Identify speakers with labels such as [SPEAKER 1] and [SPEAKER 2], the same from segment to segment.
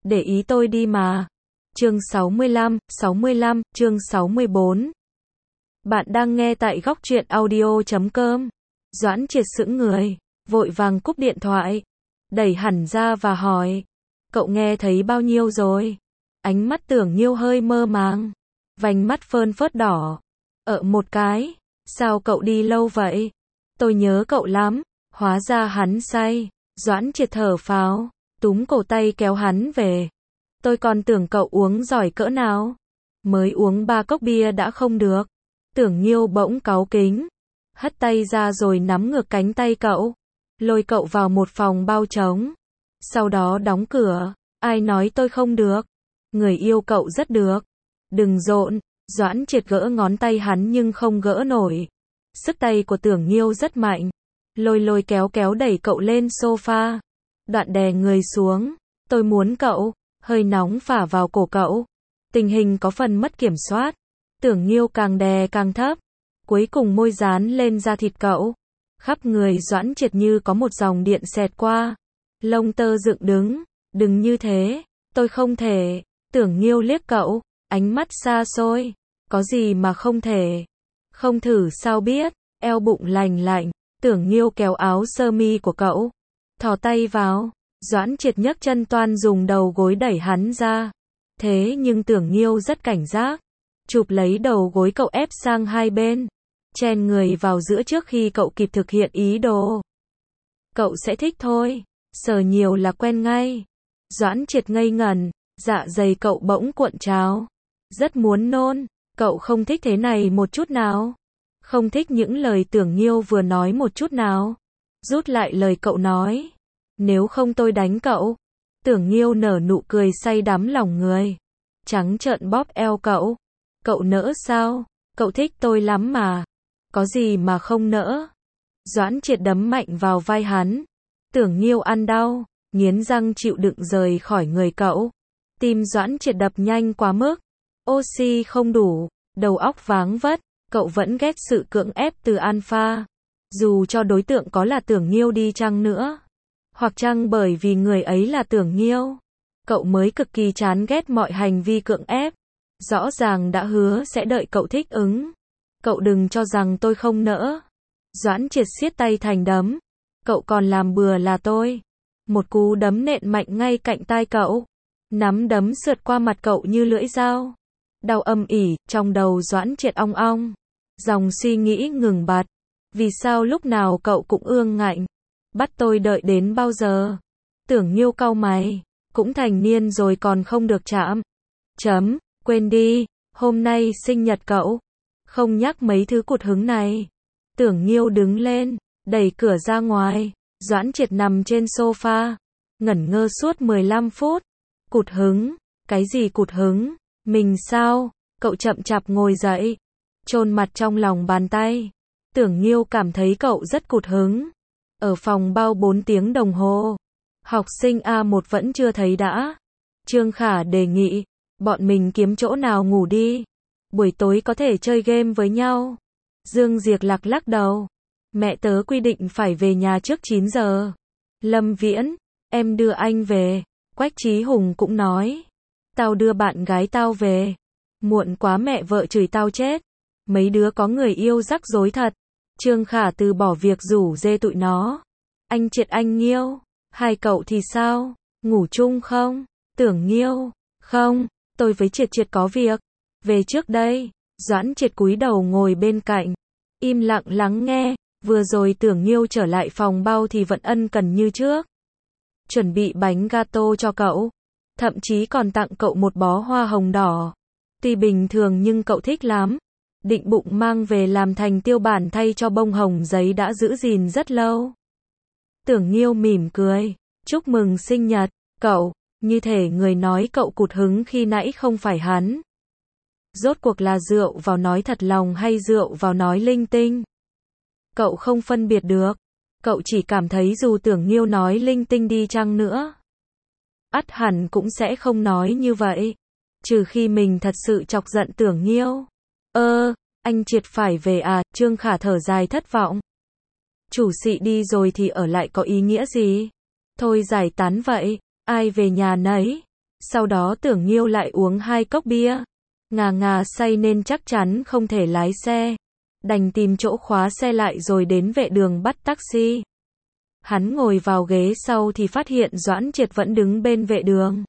[SPEAKER 1] để ý tôi đi mà. Chương 65, chương 64. Bạn đang nghe tại góc truyện audio.com. Doãn Triệt sững người, vội vàng cúp điện thoại, đẩy hẳn ra và hỏi, cậu nghe thấy bao nhiêu rồi? Ánh mắt Tưởng Nhiêu hơi mơ màng, vành mắt phơn phớt đỏ. Một cái, sao cậu đi lâu vậy? Tôi nhớ cậu lắm. Hóa ra hắn say. Doãn Triệt thở phào, túm cổ tay kéo hắn về. Tôi còn tưởng cậu uống giỏi cỡ nào. Mới uống 3 cốc bia đã không được. Tưởng Nhiêu bỗng cáu kính, hất tay ra rồi nắm ngược cánh tay cậu, lôi cậu vào một phòng bao trống. Sau đó đóng cửa. Ai nói tôi không được? Người yêu cậu rất được. Đừng rộn. Doãn Triệt gỡ ngón tay hắn nhưng không gỡ nổi. Sức tay của Tưởng Nhiêu rất mạnh. Lôi kéo đẩy cậu lên sofa. Đoạn đè người xuống. Tôi muốn cậu. Hơi nóng phả vào cổ cậu. Tình hình có phần mất kiểm soát. Tưởng Nhiêu càng đè càng thấp. Cuối cùng môi dán lên da thịt cậu. Khắp người Doãn Triệt như có một dòng điện xẹt qua. Lông tơ dựng đứng. Đừng như thế. Tôi không thể. Tưởng Nhiêu liếc cậu. Ánh mắt xa xôi. Có gì mà không thể? Không thử sao biết. Eo bụng lành lạnh. Tưởng Nhiêu kéo áo sơ mi của cậu, thò tay vào. Doãn Triệt nhấc chân toan dùng đầu gối đẩy hắn ra. Thế nhưng Tưởng Nhiêu rất cảnh giác, chụp lấy đầu gối cậu ép sang hai bên, chen người vào giữa trước khi cậu kịp thực hiện ý đồ. Cậu sẽ thích thôi, sờ nhiều là quen ngay. Doãn Triệt ngây ngẩn, dạ dày cậu bỗng cuộn trào. Rất muốn nôn. Cậu không thích thế này một chút nào. Không thích những lời Tưởng Nhiêu vừa nói một chút nào. Rút lại lời cậu nói. Nếu không tôi đánh cậu. Tưởng Nhiêu nở nụ cười say đắm lòng người. Trắng trợn bóp eo cậu. Cậu nỡ sao? Cậu thích tôi lắm mà. Có gì mà không nỡ? Doãn Triệt đấm mạnh vào vai hắn. Tưởng Nhiêu ăn đau, nghiến răng chịu đựng rời khỏi người cậu. Tim Doãn Triệt đập nhanh quá mức. Oxy không đủ, đầu óc váng vất. Cậu vẫn ghét sự cưỡng ép từ Alpha. Dù cho đối tượng có là Tưởng Nhiêu đi chăng nữa. Hoặc chăng bởi vì người ấy là Tưởng Nhiêu. Cậu mới cực kỳ chán ghét mọi hành vi cưỡng ép. Rõ ràng đã hứa sẽ đợi cậu thích ứng. Cậu đừng cho rằng tôi không nỡ. Doãn Triệt siết tay thành đấm. Cậu còn làm bừa là tôi. Một cú đấm nện mạnh ngay cạnh tai cậu. Nắm đấm sượt qua mặt cậu như lưỡi dao. Đau âm ỉ, trong đầu Doãn Triệt ong ong. Dòng suy nghĩ ngừng bặt. Vì sao lúc nào cậu cũng ương ngạnh? Bắt tôi đợi đến bao giờ? Tưởng Nhiêu cau mày. Cũng thành niên rồi còn không được chạm. Quên đi, hôm nay sinh nhật cậu. Không nhắc mấy thứ cụt hứng này. Tưởng Nhiêu đứng lên, đẩy cửa ra ngoài. Doãn Triệt nằm trên sofa, ngẩn ngơ suốt 15 phút. Cụt hứng? Cái gì cụt hứng? Mình sao? Cậu chậm chạp ngồi dậy, chôn mặt trong lòng bàn tay. Tưởng Nhiêu cảm thấy cậu rất cụt hứng. Ở phòng bao 4 tiếng đồng hồ, học sinh A1 vẫn chưa thấy đã. Trương Khả đề nghị, bọn mình kiếm chỗ nào ngủ đi. Buổi tối có thể chơi game với nhau. Dương Diệc Lạc lắc đầu. Mẹ tớ quy định phải về nhà trước 9 giờ. Lâm Viễn, em đưa anh về. Quách Chí Hùng cũng nói. Tao đưa bạn gái tao về. Muộn quá mẹ vợ chửi tao chết. Mấy đứa có người yêu rắc rối thật. Trương Khả từ bỏ việc rủ dê tụi nó. Anh Triệt anh Nhiêu, hai cậu thì sao? Ngủ chung không? Tưởng Nhiêu, không, tôi với Triệt có việc. Về trước đây. Doãn Triệt cúi đầu ngồi bên cạnh, im lặng lắng nghe. Vừa rồi Tưởng Nhiêu trở lại phòng bao thì vẫn ân cần như trước. Chuẩn bị bánh gato cho cậu. Thậm chí còn tặng cậu một bó hoa hồng đỏ. Tuy bình thường nhưng cậu thích lắm. Định bụng mang về làm thành tiêu bản thay cho bông hồng giấy đã giữ gìn rất lâu. Tưởng Nhiêu mỉm cười. Chúc mừng sinh nhật, cậu. Như thể người nói cậu cụt hứng khi nãy không phải hắn. Rốt cuộc là rượu vào nói thật lòng hay rượu vào nói linh tinh? Cậu không phân biệt được. Cậu chỉ cảm thấy dù Tưởng Nhiêu nói linh tinh đi chăng nữa, ắt hẳn cũng sẽ không nói như vậy. Trừ khi mình thật sự chọc giận Tưởng Nhiêu. Anh Triệt phải về à? Trương Khả thở dài thất vọng. Chủ xị đi rồi thì ở lại có ý nghĩa gì? Thôi giải tán vậy, ai về nhà nấy. Sau đó Tưởng Nghiêu lại uống 2 cốc bia. Ngà ngà say nên chắc chắn không thể lái xe. Đành tìm chỗ khóa xe lại rồi đến vệ đường bắt taxi. Hắn ngồi vào ghế sau thì phát hiện Doãn Triệt vẫn đứng bên vệ đường.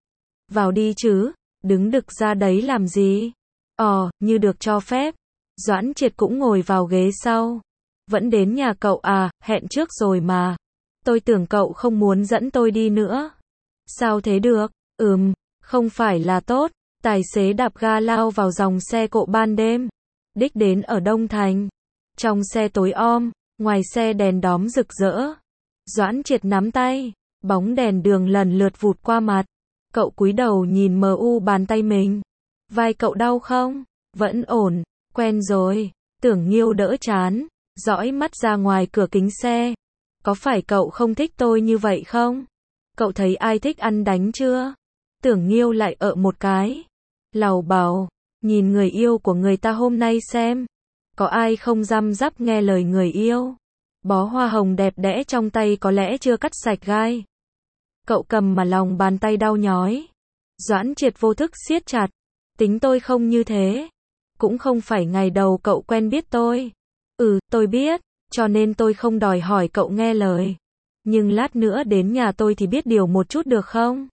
[SPEAKER 1] Vào đi chứ, đứng đực ra đấy làm gì? Như được cho phép. Doãn Triệt cũng ngồi vào ghế sau. Vẫn đến nhà cậu à, hẹn trước rồi mà. Tôi tưởng cậu không muốn dẫn tôi đi nữa. Sao thế được? Không phải là tốt. Tài xế đạp ga lao vào dòng xe cộ ban đêm. Đích đến ở Đông Thành. Trong xe tối om, ngoài xe đèn đóm rực rỡ. Doãn Triệt nắm tay, bóng đèn đường lần lượt vụt qua mặt. Cậu cúi đầu nhìn mờ u bàn tay mình. Vai cậu đau không? Vẫn ổn, quen rồi. Tưởng Nghiêu đỡ chán, dõi mắt ra ngoài cửa kính xe. Có phải cậu không thích tôi như vậy không? Cậu thấy ai thích ăn đánh chưa? Tưởng Nghiêu lại một cái. Lầu bầu, nhìn người yêu của người ta hôm nay xem. Có ai không răm rắp nghe lời người yêu? Bó hoa hồng đẹp đẽ trong tay có lẽ chưa cắt sạch gai. Cậu cầm mà lòng bàn tay đau nhói. Doãn Triệt vô thức siết chặt. Tính tôi không như thế. Cũng không phải ngày đầu cậu quen biết tôi. Tôi biết, cho nên tôi không đòi hỏi cậu nghe lời. Nhưng lát nữa đến nhà tôi thì biết điều một chút được không?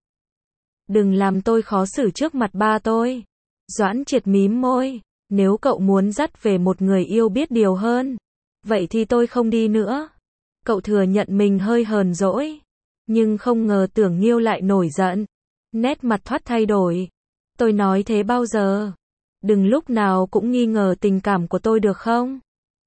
[SPEAKER 1] Đừng làm tôi khó xử trước mặt ba tôi. Doãn Triệt mím môi. Nếu cậu muốn dắt về một người yêu biết điều hơn, vậy thì tôi không đi nữa. Cậu thừa nhận mình hơi hờn dỗi. Nhưng không ngờ Tưởng Nghiêu lại nổi giận. Nét mặt thoát thay đổi. Tôi nói thế bao giờ? Đừng lúc nào cũng nghi ngờ tình cảm của tôi được không?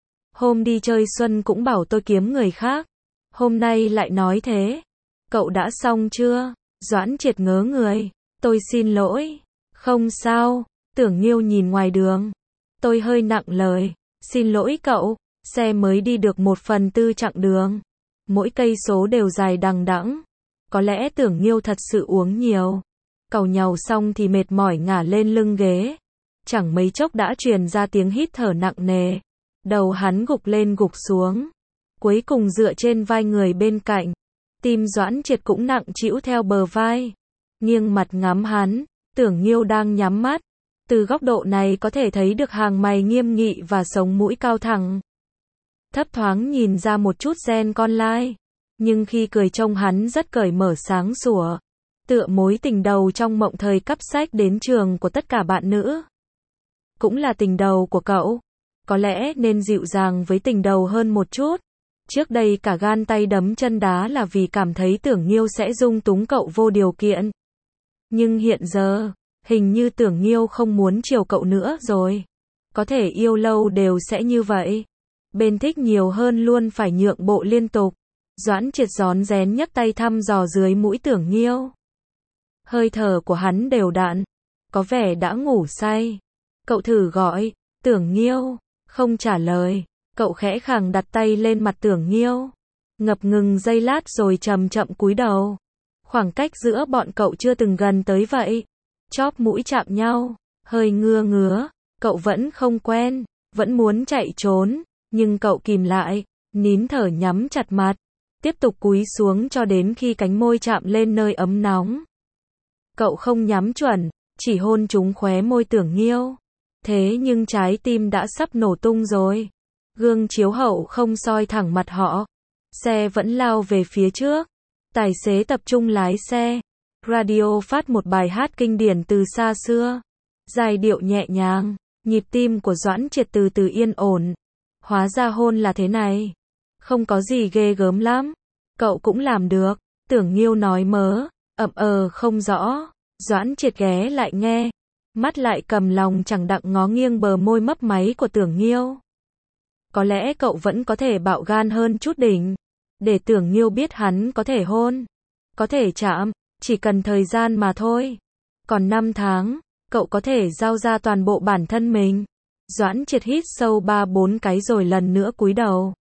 [SPEAKER 1] Hôm đi chơi xuân cũng bảo tôi kiếm người khác. Hôm nay lại nói thế. Cậu đã xong chưa? Doãn Triệt ngớ người. Tôi xin lỗi. Không sao. Tưởng Nghiêu nhìn ngoài đường. Tôi hơi nặng lời. Xin lỗi cậu. Xe mới đi được 1/4 chặng đường. Mỗi cây số đều dài đằng đẵng. Có lẽ Tưởng Nghiêu thật sự uống nhiều. Càu nhàu xong thì mệt mỏi ngả lên lưng ghế. Chẳng mấy chốc đã truyền ra tiếng hít thở nặng nề. Đầu hắn gục lên gục xuống. Cuối cùng dựa trên vai người bên cạnh. Tim Doãn Triệt cũng nặng trĩu theo bờ vai. Nghiêng mặt ngắm hắn. Tưởng Nghiêu đang nhắm mắt. Từ góc độ này có thể thấy được hàng mày nghiêm nghị và sống mũi cao thẳng. Thấp thoáng nhìn ra một chút gen con lai. Nhưng khi cười trông hắn rất cởi mở sáng sủa. Tựa mối tình đầu trong mộng thời cắp sách đến trường của tất cả bạn nữ. Cũng là tình đầu của cậu. Có lẽ nên dịu dàng với tình đầu hơn một chút. Trước đây cả gan tay đấm chân đá là vì cảm thấy Tưởng Nghiêu sẽ dung túng cậu vô điều kiện. Nhưng hiện giờ, hình như Tưởng Nghiêu không muốn chiều cậu nữa rồi. Có thể yêu lâu đều sẽ như vậy. Bên thích nhiều hơn luôn phải nhượng bộ liên tục. Doãn Triệt rón rén nhấc tay thăm dò dưới mũi Tưởng Nghiêu. Hơi thở của hắn đều đặn. Có vẻ đã ngủ say. Cậu thử gọi. Tưởng Nghiêu. Không trả lời. Cậu khẽ khàng đặt tay lên mặt Tưởng Nghiêu. Ngập ngừng giây lát rồi chậm chậm cúi đầu. Khoảng cách giữa bọn cậu chưa từng gần tới vậy. Chóp mũi chạm nhau. Hơi ngứa ngứa. Cậu vẫn không quen. Vẫn muốn chạy trốn. Nhưng cậu kìm lại. Nín thở nhắm chặt mặt. Tiếp tục cúi xuống cho đến khi cánh môi chạm lên nơi ấm nóng. Cậu không nhắm chuẩn. Chỉ hôn trúng khóe môi Tưởng Nghiêu. Thế nhưng trái tim đã sắp nổ tung rồi. Gương chiếu hậu không soi thẳng mặt họ. Xe vẫn lao về phía trước. Tài xế tập trung lái xe. Radio phát một bài hát kinh điển từ xa xưa. Giai điệu nhẹ nhàng. Nhịp tim của Doãn Triệt từ từ yên ổn. Hóa ra hôn là thế này. Không có gì ghê gớm lắm. Cậu cũng làm được. Tưởng Nghiêu nói mớ. Không rõ. Doãn Triệt ghé lại nghe. Mắt lại cầm lòng chẳng đặng ngó nghiêng bờ môi mấp máy của Tưởng Nghiêu. Có lẽ cậu vẫn có thể bạo gan hơn chút đỉnh. Để Tưởng Nghiêu biết hắn có thể hôn. Có thể chạm. Chỉ cần thời gian mà thôi. Còn 5 tháng, cậu có thể giao ra toàn bộ bản thân mình. Doãn Triệt hít sâu 3-4 cái rồi lần nữa cúi đầu.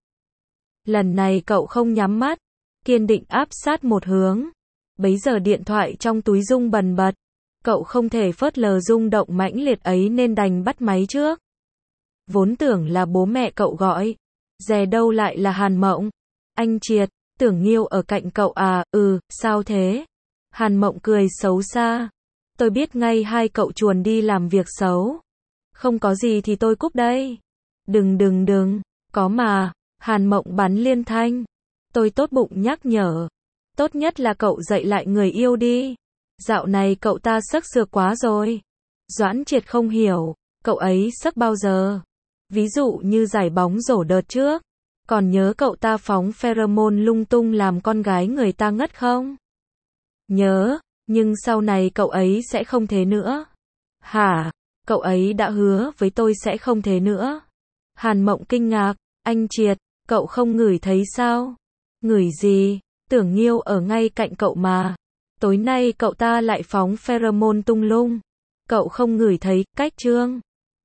[SPEAKER 1] Lần này cậu không nhắm mắt. Kiên định áp sát một hướng. Bấy giờ điện thoại trong túi rung bần bật. Cậu không thể phớt lờ rung động mãnh liệt ấy nên đành bắt máy trước. Vốn tưởng là bố mẹ cậu gọi. Dè đâu lại là Hàn Mộng. Anh Triệt, Tưởng Nghiêu ở cạnh cậu à? Sao thế? Hàn Mộng cười xấu xa. Tôi biết ngay hai cậu chuồn đi làm việc xấu. Không có gì thì tôi cúp đây. Đừng, có mà. Hàn Mộng bắn liên thanh. Tôi tốt bụng nhắc nhở. Tốt nhất là cậu dạy lại người yêu đi. Dạo này cậu ta sắc sược quá rồi. Doãn Triệt không hiểu, cậu ấy sắc bao giờ? Ví dụ như giải bóng rổ đợt trước. Còn nhớ cậu ta phóng pheromone lung tung làm con gái người ta ngất không? Nhớ, nhưng sau này cậu ấy sẽ không thế nữa. Hả? Cậu ấy đã hứa với tôi sẽ không thế nữa. Hàn Mộng kinh ngạc, anh Triệt, cậu không ngửi thấy sao? Ngửi gì? Tưởng Nghiêu ở ngay cạnh cậu mà. Tối nay cậu ta lại phóng pheromone tung lung. Cậu không ngửi thấy, cách Trương.